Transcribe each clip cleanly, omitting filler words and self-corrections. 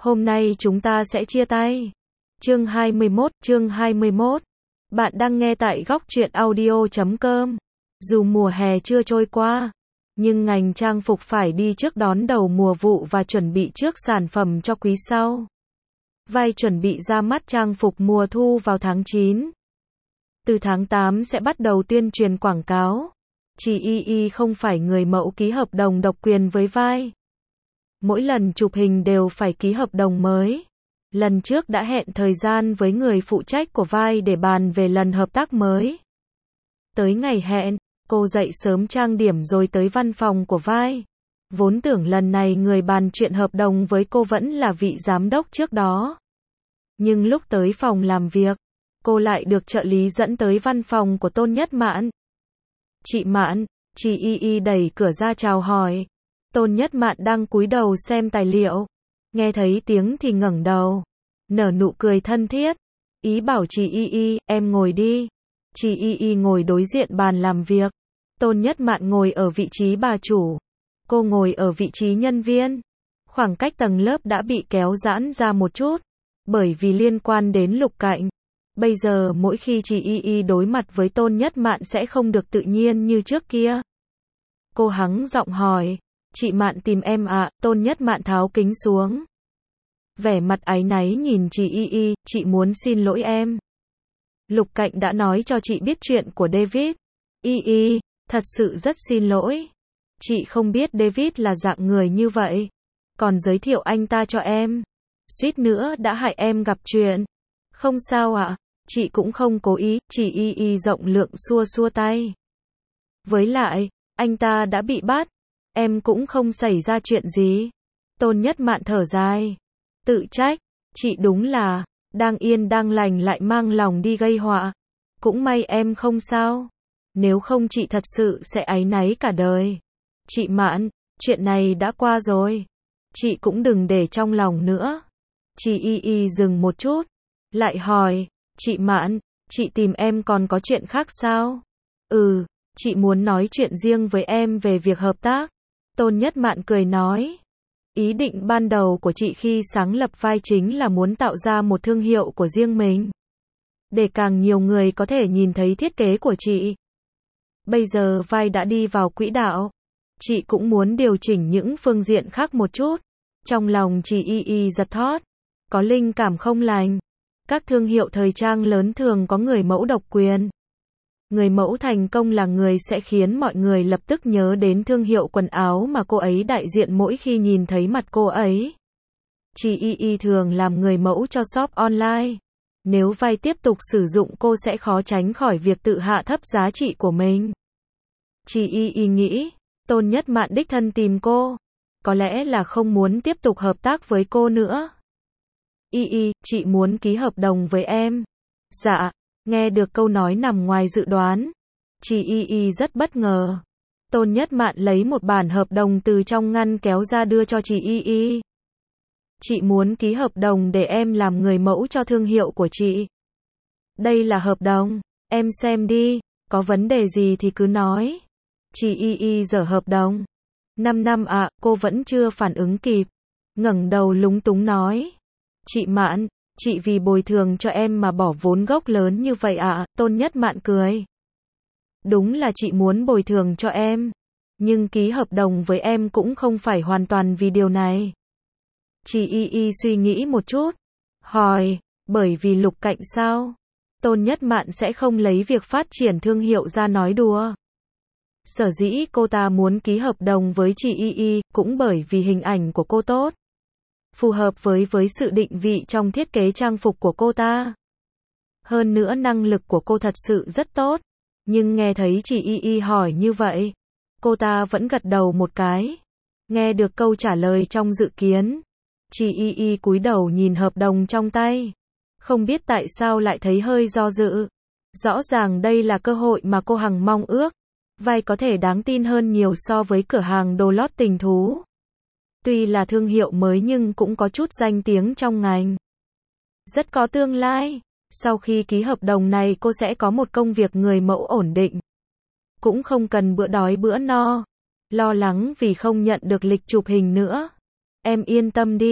Hôm nay chúng ta sẽ chia tay. Chương 21. Bạn đang nghe tại góc truyện audio.com. Dù mùa hè chưa trôi qua, nhưng ngành trang phục phải đi trước đón đầu mùa vụ và chuẩn bị trước sản phẩm cho quý sau. Vai chuẩn bị ra mắt trang phục mùa thu vào tháng 9. Từ tháng 8 sẽ bắt đầu tuyên truyền quảng cáo. Chị Y không phải người mẫu ký hợp đồng độc quyền với vai. Mỗi lần chụp hình đều phải ký hợp đồng mới. Lần trước đã hẹn thời gian với người phụ trách của vai để bàn về lần hợp tác mới. Tới ngày hẹn, cô dậy sớm trang điểm rồi tới văn phòng của vai. Vốn tưởng lần này người bàn chuyện hợp đồng với cô vẫn là vị giám đốc trước đó. Nhưng lúc tới phòng làm việc, cô lại được trợ lý dẫn tới văn phòng của Tôn Nhất Mạn. Chị Mạn, chị Y đẩy cửa ra chào hỏi. Tôn Nhất Mạn đang cúi đầu xem tài liệu. Nghe thấy tiếng thì ngẩng đầu, nở nụ cười thân thiết. Ý bảo chị Y, em ngồi đi. Chị Y ngồi đối diện bàn làm việc. Tôn Nhất Mạn ngồi ở vị trí bà chủ. Cô ngồi ở vị trí nhân viên. Khoảng cách tầng lớp đã bị kéo giãn ra một chút, bởi vì liên quan đến Lục Cạnh. Bây giờ mỗi khi chị Y đối mặt với Tôn Nhất Mạn sẽ không được tự nhiên như trước kia. Cô hắng giọng hỏi, chị Mạn tìm em ạ? Tôn Nhất Mạn tháo kính xuống. Vẻ mặt áy náy nhìn chị Y, chị muốn xin lỗi em. Lục Cạnh đã nói cho chị biết chuyện của David. Y, thật sự rất xin lỗi. Chị không biết David là dạng người như vậy. Còn giới thiệu anh ta cho em. Suýt nữa đã hại em gặp chuyện. Không sao ạ, chị cũng không cố ý. Chị Y rộng lượng xua tay. Với lại, anh ta đã bị bắt. Em cũng không xảy ra chuyện gì. Tôn Nhất Mạn thở dài. Tự trách, chị đúng là, đang yên đang lành lại mang lòng đi gây họa. Cũng may em không sao. Nếu không chị thật sự sẽ áy náy cả đời. Chị Mạn, chuyện này đã qua rồi. Chị cũng đừng để trong lòng nữa. Chị Y dừng một chút, lại hỏi, chị Mạn, chị tìm em còn có chuyện khác sao? Chị muốn nói chuyện riêng với em về việc hợp tác. Tôn Nhất Mạn cười nói. Ý định ban đầu của chị khi sáng lập vai chính là muốn tạo ra một thương hiệu của riêng mình. Để càng nhiều người có thể nhìn thấy thiết kế của chị. Bây giờ vai đã đi vào quỹ đạo. Chị cũng muốn điều chỉnh những phương diện khác một chút. Trong lòng chị Y giật thót. Có linh cảm không lành. Các thương hiệu thời trang lớn thường có người mẫu độc quyền. Người mẫu thành công là người sẽ khiến mọi người lập tức nhớ đến thương hiệu quần áo mà cô ấy đại diện mỗi khi nhìn thấy mặt cô ấy. Chị Y thường làm người mẫu cho shop online. Nếu vai tiếp tục sử dụng cô sẽ khó tránh khỏi việc tự hạ thấp giá trị của mình. Chị Y nghĩ, Tôn Nhất Mạn đích thân tìm cô. Có lẽ là không muốn tiếp tục hợp tác với cô nữa. Y, chị muốn ký hợp đồng với em. Dạ. Nghe được câu nói nằm ngoài dự đoán. Chị Y rất bất ngờ. Tôn Nhất Mạn lấy một bản hợp đồng từ trong ngăn kéo ra đưa cho chị Y. Chị muốn ký hợp đồng để em làm người mẫu cho thương hiệu của chị. Đây là hợp đồng, em xem đi, có vấn đề gì thì cứ nói. Chị Y dở hợp đồng. 5 năm ạ, cô vẫn chưa phản ứng kịp. Ngẩng đầu lúng túng nói. Chị Mạn, chị vì bồi thường cho em mà bỏ vốn gốc lớn như vậy ạ? Tôn Nhất Mạn cười. Đúng là chị muốn bồi thường cho em. Nhưng ký hợp đồng với em cũng không phải hoàn toàn vì điều này. Chị Y suy nghĩ một chút. Hỏi, bởi vì Lục Cạnh sao? Tôn Nhất Mạn sẽ không lấy việc phát triển thương hiệu ra nói đùa. Sở dĩ cô ta muốn ký hợp đồng với chị Y cũng bởi vì hình ảnh của cô tốt. Phù hợp với sự định vị trong thiết kế trang phục của cô ta. Hơn nữa năng lực của cô thật sự rất tốt. Nhưng nghe thấy chị Y hỏi như vậy, cô ta vẫn gật đầu một cái. Nghe được câu trả lời trong dự kiến, chị Y cúi đầu nhìn hợp đồng trong tay. Không biết tại sao lại thấy hơi do dự. Rõ ràng đây là cơ hội mà cô hằng mong ước. Vai có thể đáng tin hơn nhiều so với cửa hàng đồ lót tình thú. Tuy là thương hiệu mới nhưng cũng có chút danh tiếng trong ngành. Rất có tương lai. Sau khi ký hợp đồng này cô sẽ có một công việc người mẫu ổn định. Cũng không cần bữa đói bữa no. Lo lắng vì không nhận được lịch chụp hình nữa. Em yên tâm đi.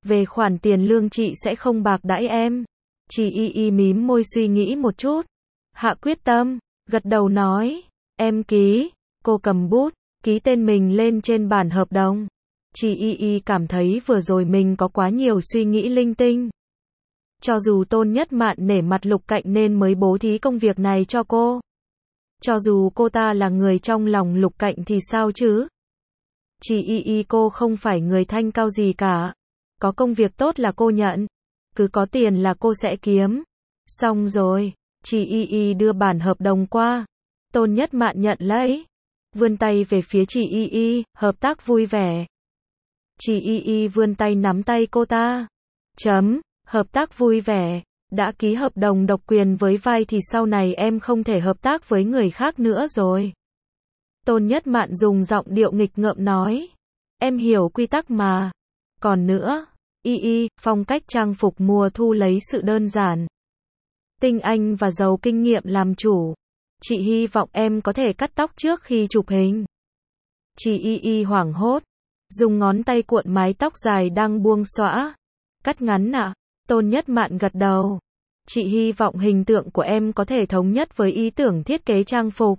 Về khoản tiền lương chị sẽ không bạc đãi em. Chị Y mím môi suy nghĩ một chút. Hạ quyết tâm, gật đầu nói. Em ký. Cô cầm bút, ký tên mình lên trên bản hợp đồng. Chị Y cảm thấy vừa rồi mình có quá nhiều suy nghĩ linh tinh. Cho dù Tôn Nhất Mạn nể mặt Lục Cạnh nên mới bố thí công việc này cho cô. Cho dù cô ta là người trong lòng Lục Cạnh thì sao chứ? Chị Y cô không phải người thanh cao gì cả. Có công việc tốt là cô nhận. Cứ có tiền là cô sẽ kiếm. Xong rồi, chị Y đưa bản hợp đồng qua. Tôn Nhất Mạn nhận lấy. Vươn tay về phía chị Y, hợp tác vui vẻ. Chị Y vươn tay nắm tay cô ta. Hợp tác vui vẻ. Đã ký hợp đồng độc quyền với Vai thì sau này em không thể hợp tác với người khác nữa rồi. Tôn Nhất Mạn dùng giọng điệu nghịch ngợm nói. Em hiểu quy tắc mà. Còn nữa, phong cách trang phục mùa thu lấy sự đơn giản, tinh anh và giàu kinh nghiệm làm chủ. Chị hy vọng em có thể cắt tóc trước khi chụp hình. Chị Y hoảng hốt, dùng ngón tay cuộn mái tóc dài đang buông xõa. Cắt ngắn ạ? Tôn Nhất Mạn gật đầu. Chị hy vọng hình tượng của em có thể thống nhất với ý tưởng thiết kế trang phục.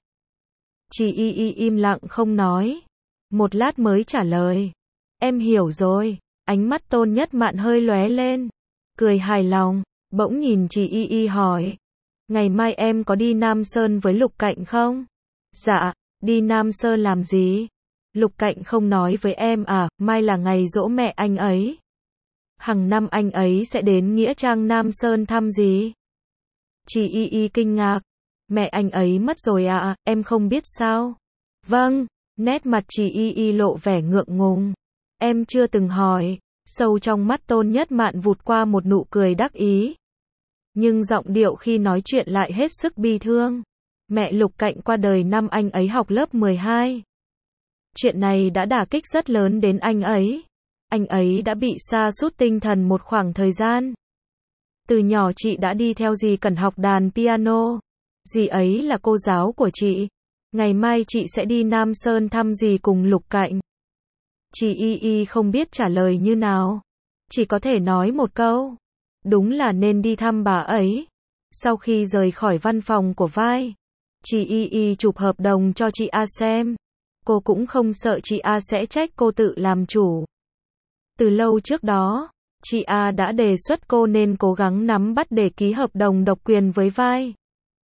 Chị Y im lặng không nói. Một lát mới trả lời. Em hiểu rồi. Ánh mắt Tôn Nhất Mạn hơi lóe lên. Cười hài lòng, bỗng nhìn chị Y hỏi. Ngày mai em có đi Nam Sơn với Lục Cạnh không? Dạ, đi Nam Sơn làm gì? Lục Cạnh không nói với em à, mai là ngày giỗ mẹ anh ấy. Hàng năm anh ấy sẽ đến Nghĩa Trang Nam Sơn thăm gì? Chị Y kinh ngạc. Mẹ anh ấy mất rồi à, em không biết sao? Vâng, nét mặt chị Y lộ vẻ ngượng ngùng. Em chưa từng hỏi. Sâu trong mắt Tôn Nhất Mạn vụt qua một nụ cười đắc ý. Nhưng giọng điệu khi nói chuyện lại hết sức bi thương. Mẹ Lục Cạnh qua đời năm anh ấy học lớp 12. Chuyện này đã đả kích rất lớn đến anh ấy. Anh ấy đã bị sa sút tinh thần một khoảng thời gian. Từ nhỏ chị đã đi theo dì Cẩn học đàn piano. Dì ấy là cô giáo của chị. Ngày mai chị sẽ đi Nam Sơn thăm dì cùng Lục Cạnh. Chị Y không biết trả lời như nào. Chỉ có thể nói một câu. Đúng là nên đi thăm bà ấy. Sau khi rời khỏi văn phòng của Vai, chị Y chụp hợp đồng cho chị A xem. Cô cũng không sợ chị A sẽ trách cô tự làm chủ. Từ lâu trước đó, chị A đã đề xuất cô nên cố gắng nắm bắt để ký hợp đồng độc quyền với Vai.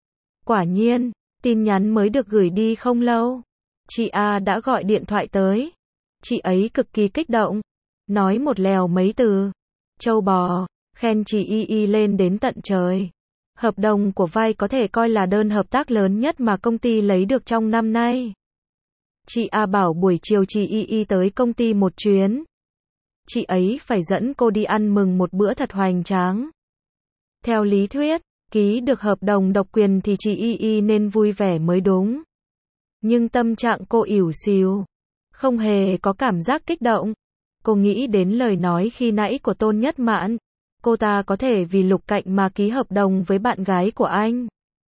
Quả nhiên, tin nhắn mới được gửi đi không lâu, chị A đã gọi điện thoại tới. Chị ấy cực kỳ kích động, nói một lèo mấy từ. Châu bò, khen chị Y lên đến tận trời. Hợp đồng của Vai có thể coi là đơn hợp tác lớn nhất mà công ty lấy được trong năm nay. Chị A bảo buổi chiều chị Y tới công ty một chuyến. Chị ấy phải dẫn cô đi ăn mừng một bữa thật hoành tráng. Theo lý thuyết, ký được hợp đồng độc quyền thì chị Y nên vui vẻ mới đúng. Nhưng tâm trạng cô ỉu xìu, không hề có cảm giác kích động. Cô nghĩ đến lời nói khi nãy của Tôn Nhất Mạn. Cô ta có thể vì Lục Cạnh mà ký hợp đồng với bạn gái của anh.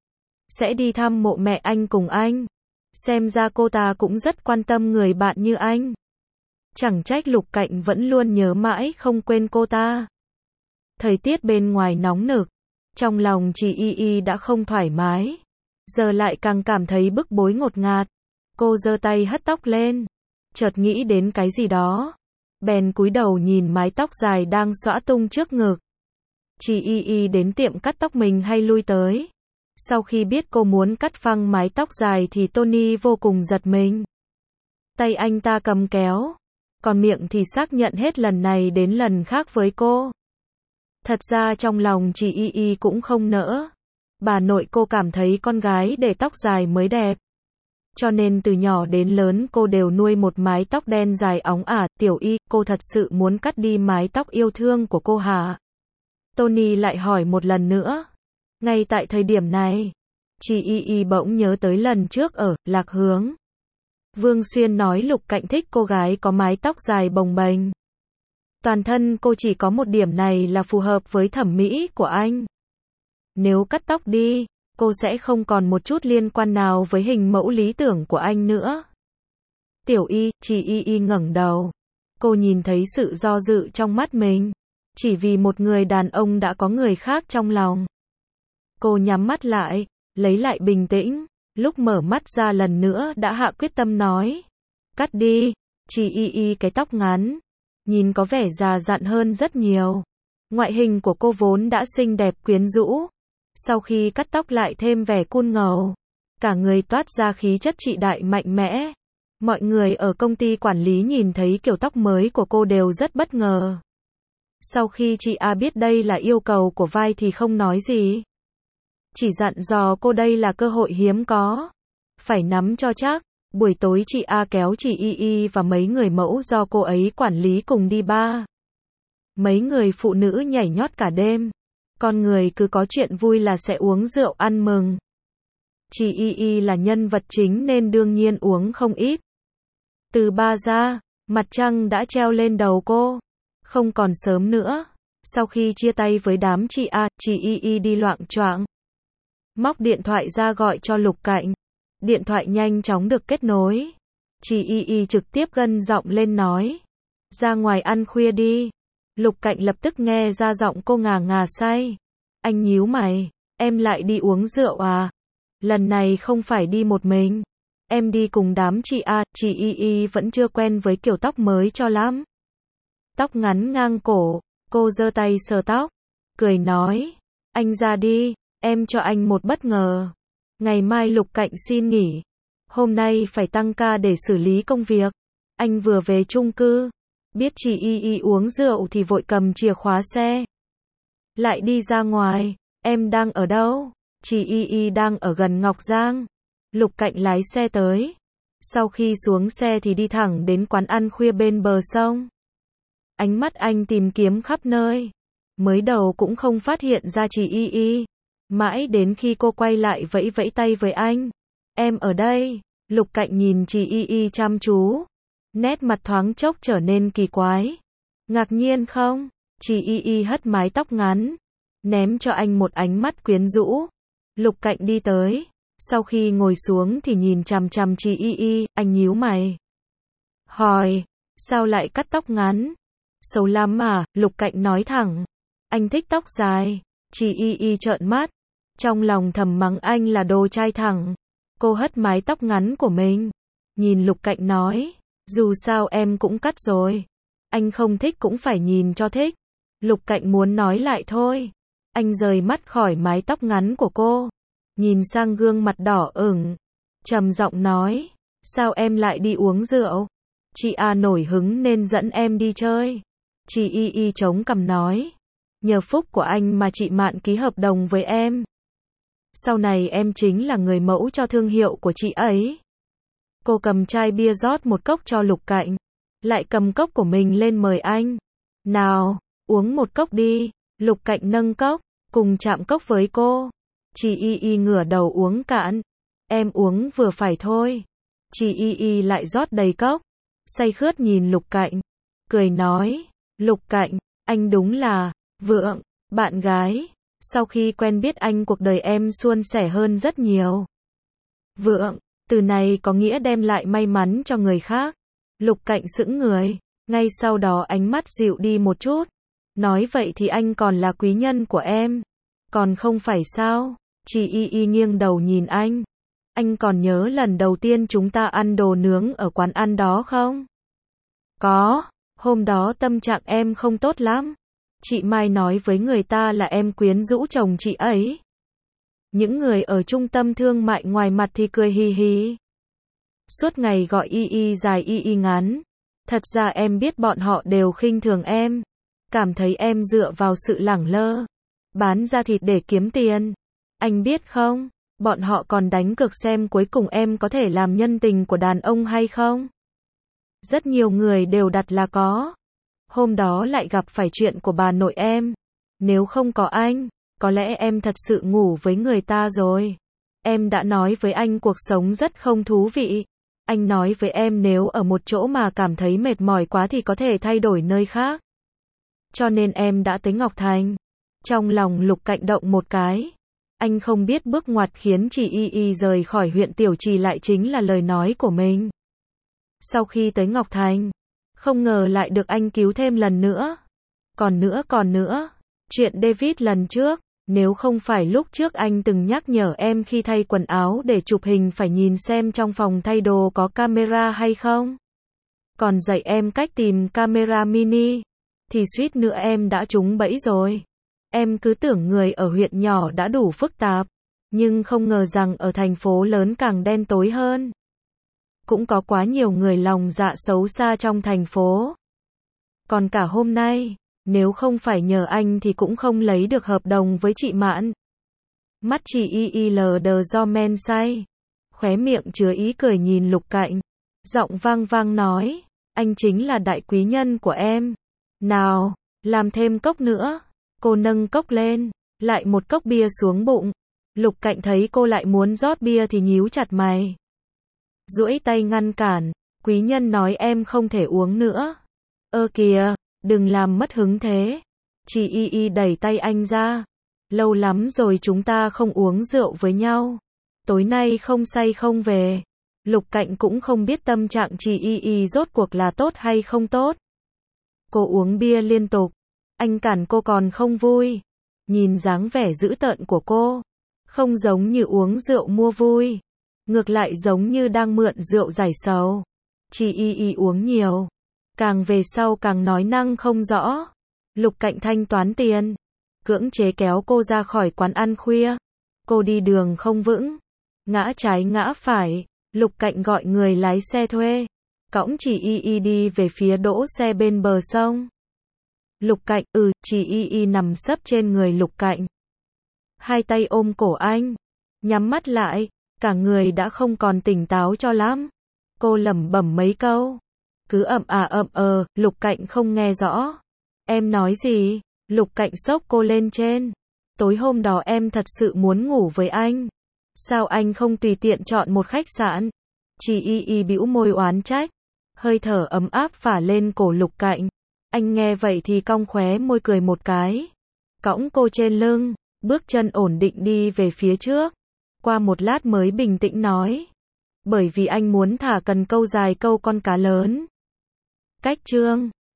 Sẽ đi thăm mộ mẹ anh cùng anh. Xem ra cô ta cũng rất quan tâm người bạn như anh. Chẳng trách Lục Cạnh vẫn luôn nhớ mãi không quên cô ta. Thời tiết bên ngoài nóng nực. Trong lòng chị Y đã không thoải mái. Giờ lại càng cảm thấy bức bối ngột ngạt. Cô giơ tay hất tóc lên. Chợt nghĩ đến cái gì đó. Bèn cúi đầu nhìn mái tóc dài đang xõa tung trước ngực. Chị Y đến tiệm cắt tóc mình hay lui tới. Sau khi biết cô muốn cắt phăng mái tóc dài thì Tony vô cùng giật mình. Tay anh ta cầm kéo. Còn miệng thì xác nhận hết lần này đến lần khác với cô. Thật ra trong lòng chị Y cũng không nỡ. Bà nội cô cảm thấy con gái để tóc dài mới đẹp. Cho nên từ nhỏ đến lớn cô đều nuôi một mái tóc đen dài óng ả. Tiểu Y, cô thật sự muốn cắt đi mái tóc yêu thương của cô hả? Tony lại hỏi một lần nữa. Ngay tại thời điểm này, chị Y bỗng nhớ tới lần trước ở Lạc Hướng. Vương Xuyên nói Lục Cạnh thích cô gái có mái tóc dài bồng bềnh. Toàn thân cô chỉ có một điểm này là phù hợp với thẩm mỹ của anh. Nếu cắt tóc đi, cô sẽ không còn một chút liên quan nào với hình mẫu lý tưởng của anh nữa. Tiểu Y, chị Y ngẩng đầu. Cô nhìn thấy sự do dự trong mắt mình. chỉ vì một người đàn ông đã có người khác trong lòng. Cô nhắm mắt lại, lấy lại bình tĩnh, lúc mở mắt ra lần nữa đã hạ quyết tâm nói. Cắt đi, chị Y cái tóc ngắn, nhìn có vẻ già dặn hơn rất nhiều. Ngoại hình của cô vốn đã xinh đẹp quyến rũ, sau khi cắt tóc lại thêm vẻ cool ngầu, cả người toát ra khí chất trị đại mạnh mẽ. Mọi người ở công ty quản lý nhìn thấy kiểu tóc mới của cô đều rất bất ngờ. Sau khi chị A biết đây là yêu cầu của vai thì không nói gì. Chỉ dặn dò cô đây là cơ hội hiếm có, phải nắm cho chắc. Buổi tối chị A kéo chị Y và mấy người mẫu do cô ấy quản lý cùng đi bar. Mấy người phụ nữ nhảy nhót cả đêm. Con người cứ có chuyện vui là sẽ uống rượu ăn mừng. Chị Y là nhân vật chính nên đương nhiên uống không ít. Từ bar ra, mặt trăng đã treo lên đầu cô. Không còn sớm nữa. Sau khi chia tay với đám chị A, chị Y đi loạng choạng. Móc điện thoại ra gọi cho Lục Cạnh. Điện thoại nhanh chóng được kết nối. Chị Y trực tiếp gân giọng lên nói. Ra ngoài ăn khuya đi. Lục Cạnh lập tức nghe ra giọng cô ngà ngà say. Anh nhíu mày. Em lại đi uống rượu à? Lần này không phải đi một mình. Em đi cùng đám chị A. Chị Y vẫn chưa quen với kiểu tóc mới cho lắm. Tóc ngắn ngang cổ. Cô giơ tay sờ tóc. Cười nói. Anh ra đi. Em cho anh một bất ngờ. Ngày mai Lục Cạnh xin nghỉ. Hôm nay phải tăng ca để xử lý công việc. Anh vừa về chung cư. Biết chị Y uống rượu thì vội cầm chìa khóa xe. Lại đi ra ngoài. Em đang ở đâu? Chị Y đang ở gần Ngọc Giang. Lục Cạnh lái xe tới. Sau khi xuống xe thì đi thẳng đến quán ăn khuya bên bờ sông. Ánh mắt anh tìm kiếm khắp nơi. Mới đầu cũng không phát hiện ra chị Y. Mãi đến khi cô quay lại vẫy vẫy tay với anh. Em ở đây. Lục Cạnh nhìn chị Y chăm chú. Nét mặt thoáng chốc trở nên kỳ quái. Ngạc nhiên không? Chị Y hất mái tóc ngắn. Ném cho anh một ánh mắt quyến rũ. Lục Cạnh đi tới. Sau khi ngồi xuống thì nhìn chằm chằm chị Y, anh nhíu mày. Hỏi, sao lại cắt tóc ngắn? Xấu lắm à? Lục Cạnh nói thẳng. Anh thích tóc dài. Chị Y trợn mắt. Trong lòng thầm mắng anh là đồ trai thẳng. Cô hất mái tóc ngắn của mình. Nhìn Lục Cạnh nói. Dù sao em cũng cắt rồi. Anh không thích cũng phải nhìn cho thích. Lục Cạnh muốn nói lại thôi. Anh rời mắt khỏi mái tóc ngắn của cô. Nhìn sang gương mặt đỏ ửng. Trầm giọng nói. Sao em lại đi uống rượu? Chị A nổi hứng nên dẫn em đi chơi. Chị Y chống cằm nói. Nhờ phúc của anh mà chị Mạn ký hợp đồng với em. Sau này em chính là người mẫu cho thương hiệu của chị ấy. Cô cầm chai bia rót một cốc cho Lục Cạnh. Lại cầm cốc của mình lên mời anh. Nào, uống một cốc đi. Lục Cạnh nâng cốc, cùng chạm cốc với cô. Chị Y ngửa đầu uống cạn. Em uống vừa phải thôi. Chị Y lại rót đầy cốc. Say khướt nhìn Lục Cạnh. Cười nói. Lục Cạnh, anh đúng là vượng, bạn gái. Sau khi quen biết anh cuộc đời em suôn sẻ hơn rất nhiều. Vượng, từ này có nghĩa đem lại may mắn cho người khác. Lục Cạnh sững người. Ngay sau đó ánh mắt dịu đi một chút. Nói vậy thì anh còn là quý nhân của em. Còn không phải sao? Chị Y nghiêng đầu nhìn anh. Anh còn nhớ lần đầu tiên chúng ta ăn đồ nướng ở quán ăn đó không? Có. Hôm đó tâm trạng em không tốt lắm. Chị Mai nói với người ta là em quyến rũ chồng chị ấy. Những người ở trung tâm thương mại ngoài mặt thì cười hì hì. Suốt ngày gọi Y dài Y ngắn. Thật ra em biết bọn họ đều khinh thường em. Cảm thấy em dựa vào sự lẳng lơ. Bán da thịt để kiếm tiền. Anh biết không, bọn họ còn đánh cược xem cuối cùng em có thể làm nhân tình của đàn ông hay không. Rất nhiều người đều đặt là có. Hôm đó lại gặp phải chuyện của bà nội em. Nếu không có anh, có lẽ em thật sự ngủ với người ta rồi. Em đã nói với anh cuộc sống rất không thú vị. Anh nói với em nếu ở một chỗ mà cảm thấy mệt mỏi quá thì có thể thay đổi nơi khác. Cho nên em đã tới Ngọc Thành. Trong lòng Lục Cạnh động một cái. Anh không biết bước ngoặt khiến chị Y rời khỏi huyện Tiểu Trì lại chính là lời nói của mình. Sau khi tới Ngọc Thành, không ngờ lại được anh cứu thêm lần nữa. Còn nữa, chuyện David lần trước, nếu không phải lúc trước anh từng nhắc nhở em khi thay quần áo để chụp hình phải nhìn xem trong phòng thay đồ có camera hay không. Còn dạy em cách tìm camera mini, thì suýt nữa em đã trúng bẫy rồi. Em cứ tưởng người ở huyện nhỏ đã đủ phức tạp, nhưng không ngờ rằng ở thành phố lớn càng đen tối hơn. Cũng có quá nhiều người lòng dạ xấu xa trong thành phố. Còn cả hôm nay, nếu không phải nhờ anh thì cũng không lấy được hợp đồng với chị Mạn. Mắt chị y đờ do men say, khóe miệng chứa ý cười nhìn Lục Cạnh, giọng vang vang nói, anh chính là đại quý nhân của em. Nào, làm thêm cốc nữa. Cô nâng cốc lên, lại một cốc bia xuống bụng. Lục Cạnh thấy cô lại muốn rót bia thì nhíu chặt mày, duỗi tay ngăn cản. Quý nhân nói em không thể uống nữa. Ơ kìa, đừng làm mất hứng thế. Chị y đẩy tay anh ra. Lâu lắm rồi chúng ta không uống rượu với nhau. Tối nay không say không về. Lục Cạnh cũng không biết tâm trạng chị y rốt cuộc là tốt hay không tốt. Cô uống bia liên tục. Anh cản cô còn không vui. Nhìn dáng vẻ dữ tợn của cô, không giống như uống rượu mua vui, ngược lại giống như đang mượn rượu giải sầu. Chị y uống nhiều, càng về sau càng nói năng không rõ. Lục Cạnh thanh toán tiền, cưỡng chế kéo cô ra khỏi quán ăn khuya. Cô đi đường không vững, ngã trái ngã phải. Lục Cạnh gọi người lái xe thuê, cõng chị y đi về phía đỗ xe bên bờ sông. Lục Cạnh, chị y nằm sấp trên người Lục Cạnh, hai tay ôm cổ anh, nhắm mắt lại, cả người đã không còn tỉnh táo cho lắm. Cô lẩm bẩm mấy câu, cứ Lục Cạnh không nghe rõ. Em nói gì? Lục Cạnh xốc cô lên trên. Tối hôm đó em thật sự muốn ngủ với anh. Sao anh không tùy tiện chọn một khách sạn? Chị y bĩu môi oán trách, hơi thở ấm áp phả lên cổ Lục Cạnh. Anh nghe vậy thì cong khóe môi cười một cái, cõng cô trên lưng, bước chân ổn định đi về phía trước. Qua một lát mới bình tĩnh nói, bởi vì anh muốn thả cần câu dài câu con cá lớn. Cách chương